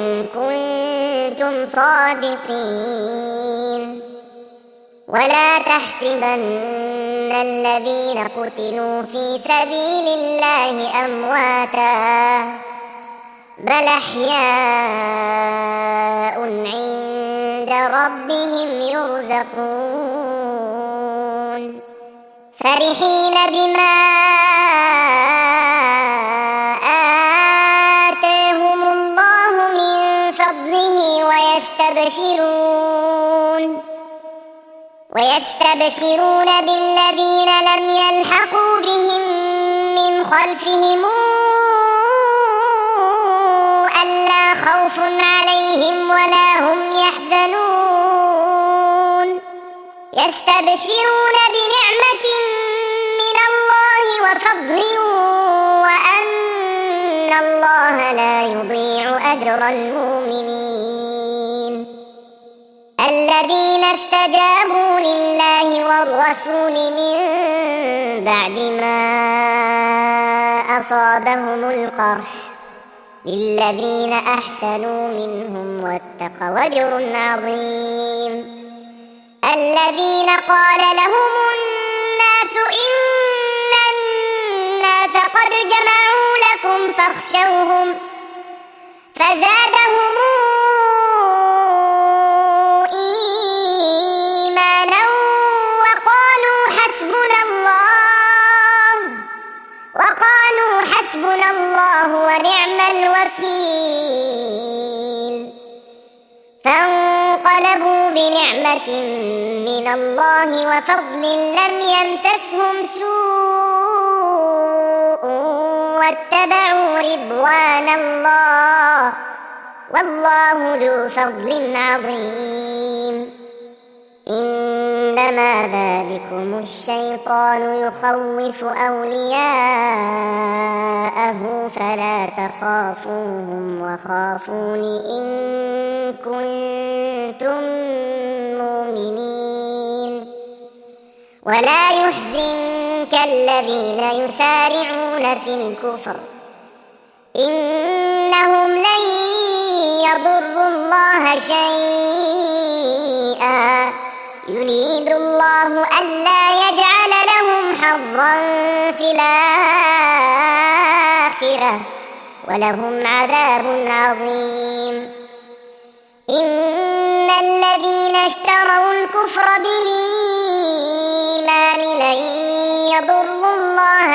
كنتم صادقين. ولا تحسبن الذين قتلوا في سبيل الله أمواتا بل أحياء عند ربهم يرزقون فرحين بما آتاهم الله من فضله ويستبشرون بالذين لم يلحقوا بهم من خلفهم ألا خوف عليهم ولا هم يحزنون يستبشرون بنعمة من الله وفضل وأن الله لا يضيع أجر المؤمنين. الذين استجابوا لله والرسول من بعد ما أصابهم القرح للذين أحسنوا منهم واتقوا أجر عظيم. الذين قال لهم الناس إن الناس قد جمعوا لكم فاخشوهم فزادهم إيمانا وقالوا حسبنا الله ونعم الوكيل. فانقلبوا بنعمة من الله وفضل لم يمسسهم سوء واتبعوا رضوان الله والله ذو فضل عظيم. إنما ذلكم الشيطان يخوف أولياءه فلا تخافوهم وخافون إن كنتم مؤمنين. ولا يحزنك الذين يسارعون في الكفر إنهم لن يضروا الله شيئا يريد الله ألا يجعل لهم حظا في الآخرة ولهم عذاب عظيم. إن الذين اشتروا الكفر بالإيمان لن يضروا الله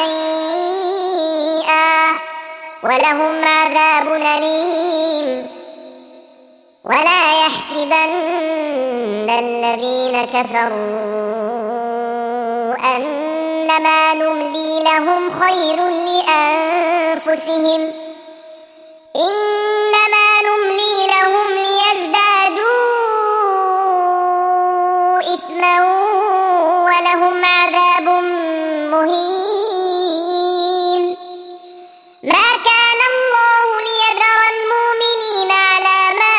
شيئا ولهم عذاب أليم. ولا يحسبن الذين كفروا أنما نملي لهم خير لأنفسهم إنما نملي لهم ليزدادوا إثما ولهم عذاب مهين. ما كان الله ليذر المؤمنين على ما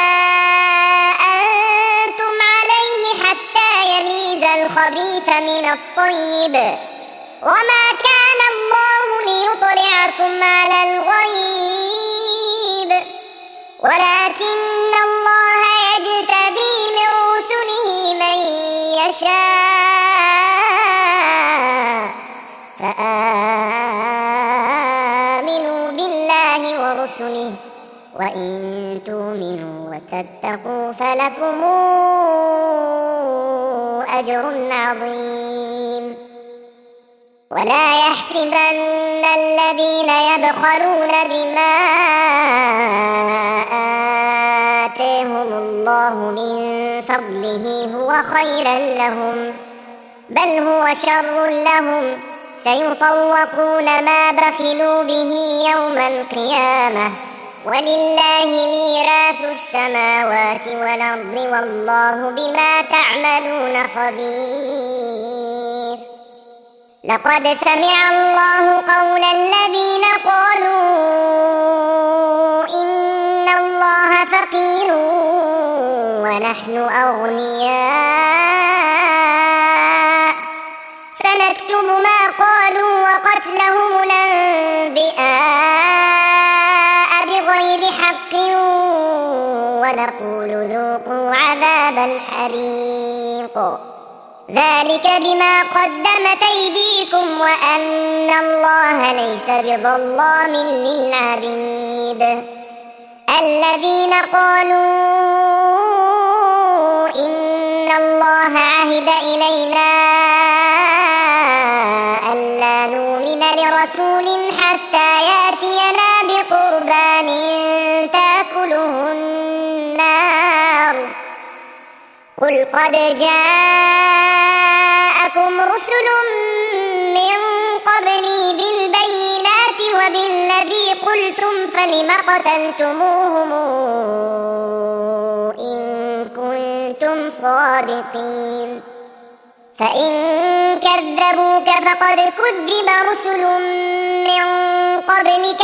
أنتم عليه حتى يميز الخبيث من الطيب وما كان الله ليطلعكم على الغيب ولكن الله يجتبي من رسله من يشاء آمنوا بالله ورسله وإن تؤمنوا وتتقوا فلكم أجر عظيم ولا يحسبن الذين يبخلون بما آتاهم الله من فضله هو خيرا لهم بل هو شر لهم سيطوقون ما بخلوا به يوم القيامة ولله ميراث السماوات والأرض والله بما تعملون خبير لقد سمع الله قول الذين قالوا إن الله فقير ونحن أغنياء سنكتب ما قالوا وقتلهم الأنبياء بغير حق ونقول ذوقوا عذاب الحريق ذلك بما قدمت أيديكم وأن الله ليس بظلام للعبيد الذين قالوا إن الله عهد إلينا ألا نؤمن لرسول حتى يأتينا بقربان تأكله النار قل قد جاءكم رسل من قبلي بالبينات وبالذي قلتم فلم قتلتموهم إن كنتم صادقين فإن كذبوك فقد كذب رسل من قبلك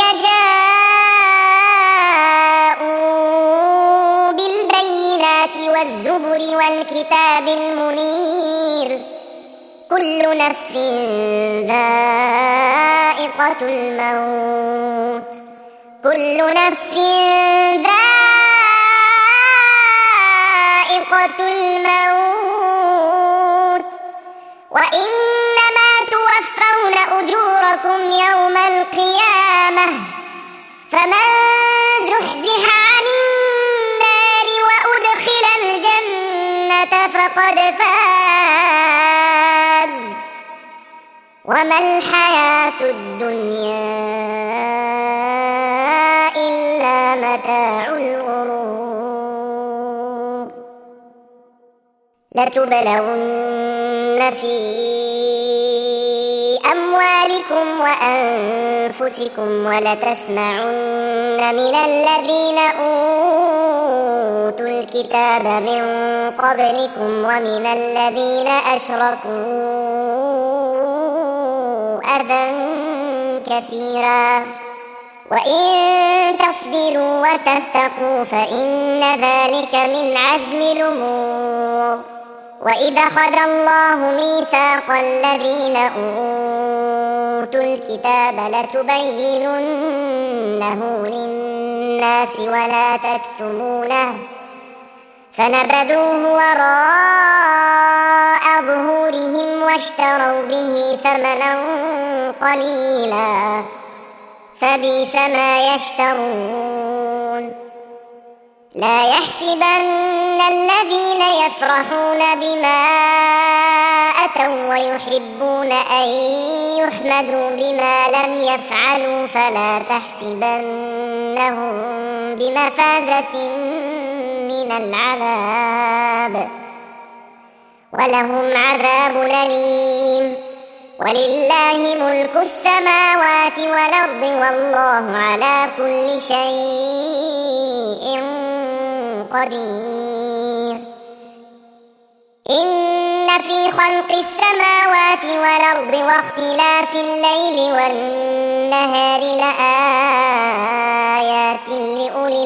جاءوا بالبينات والزبر والكتاب المنير كل نفس ذائقة الموت كل نفس ذائقة الموت وإنما توفون أجوركم يوم القيامة فمن زحزح عن النار وأدخل الجنة فقد فاز وما الحياة الدنيا إلا متاع الغرور لتبلون في أموالكم وأنفسكم ولتسمعن من الذين أوتوا الكتاب من قبلكم ومن الذين أشركوا أذى كثيرا وإن تصبروا وتتقوا فإن ذلك من عزم الأمور وإذ أخذ الله ميثاق الذين أوتوا الكتاب لتبيننه للناس ولا تكتمونه فنبذوه وراء ظهورهم واشتروا به ثمنا قليلا فبئس ما يشترون لا يحسبن الذين يفرحون بما أتوا ويحبون أن يحمدوا بما لم يفعلوا فلا تحسبنهم بمفازة من العذاب ولهم عذاب أليم ولله ملك السماوات والأرض والله على كل شيء قدير إن في خلق السماوات والأرض واختلاف الليل والنهار لآيات لأولي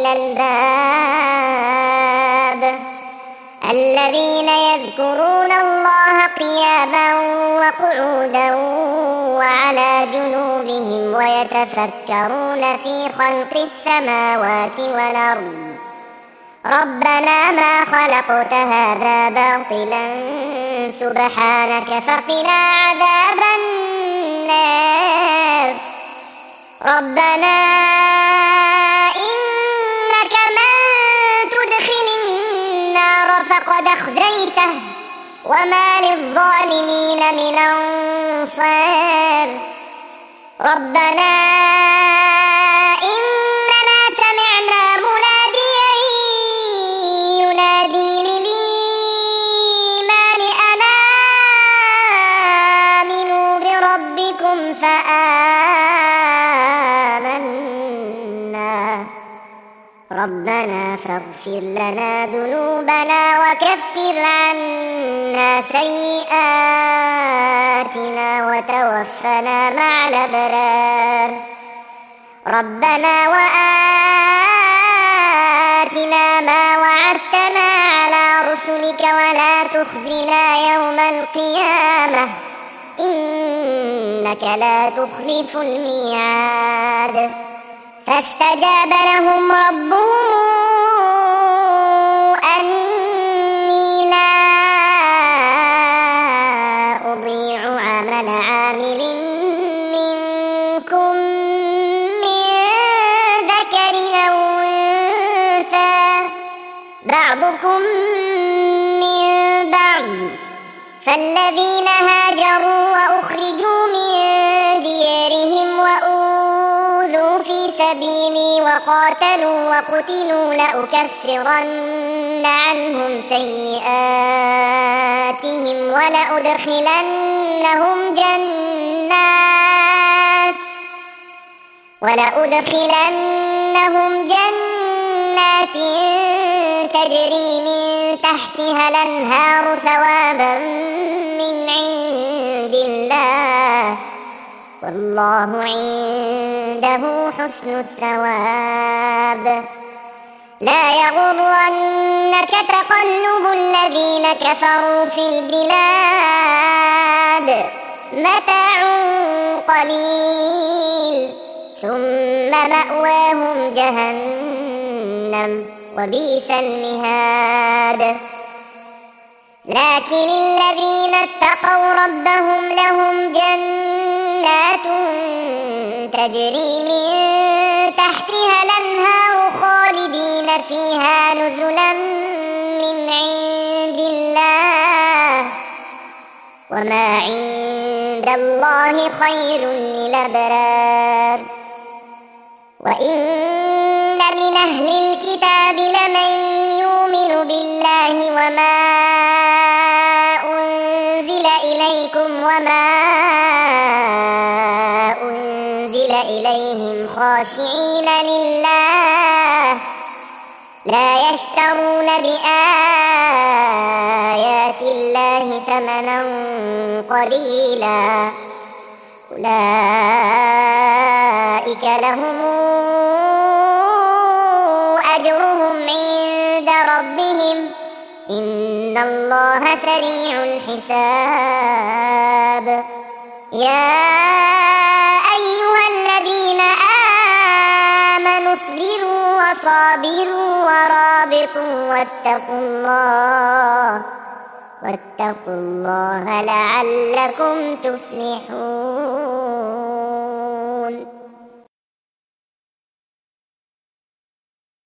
الألباب الذين يذكرون الله قياما وقعودا وعلى جنوبهم ويتفكرون في خلق السماوات والأرض ربنا ما خلقت هذا باطلا سبحانك فقنا عذاب النار ربنا إنك من تدخل النار فقد أخزيته وما للظالمين من أنصار ربنا إننا سمعنا مناديا ينادي للإيمان أن آمنوا بربكم فآمنا ربنا فاغفر لنا ذنوبنا وكفر عنا سيئاتنا وتوفنا مع الأبرار ربنا وآتنا ما وعدتنا على رسلك ولا تخزنا يوم القيامة إنك لا تخلف الميعاد فاستجاب لهم ربهم أني لا أضيع عمل عامل منكم من ذكر أو أنثى بعضكم من بعض فالذين هاجروا وأخرجوا من ديارهم وأوذوا في سبيلي وقاتلوا وقتلوا لأكفرن عنهم سيئاتهم ولأدخلنهم جنات تجري من تحتها الأنهار ثوابا من عند الله والله عنده حسن الثواب لا يغرنك تقلب الذين كفروا في البلاد متاع قليل ثم مأواهم جهنم وبئس المهاد لكن الذين اتقوا ربهم لهم جنات تجري من تحتها الأنهار خالدين فيها نزلا من عند الله وما عند الله خير للأبرار وإن من أهل الكتاب لمن يؤمن بالله وما أنزل إليكم وما أنزل إليهم خاشعين لله لا يشترون بآيات الله ثمنا قليلا أولئك لهم أجرهم عند ربهم إن الله سريع الحساب يا أيها الذين آمنوا اصبروا وصابروا ورابطوا واتقوا الله لعلكم تفلحون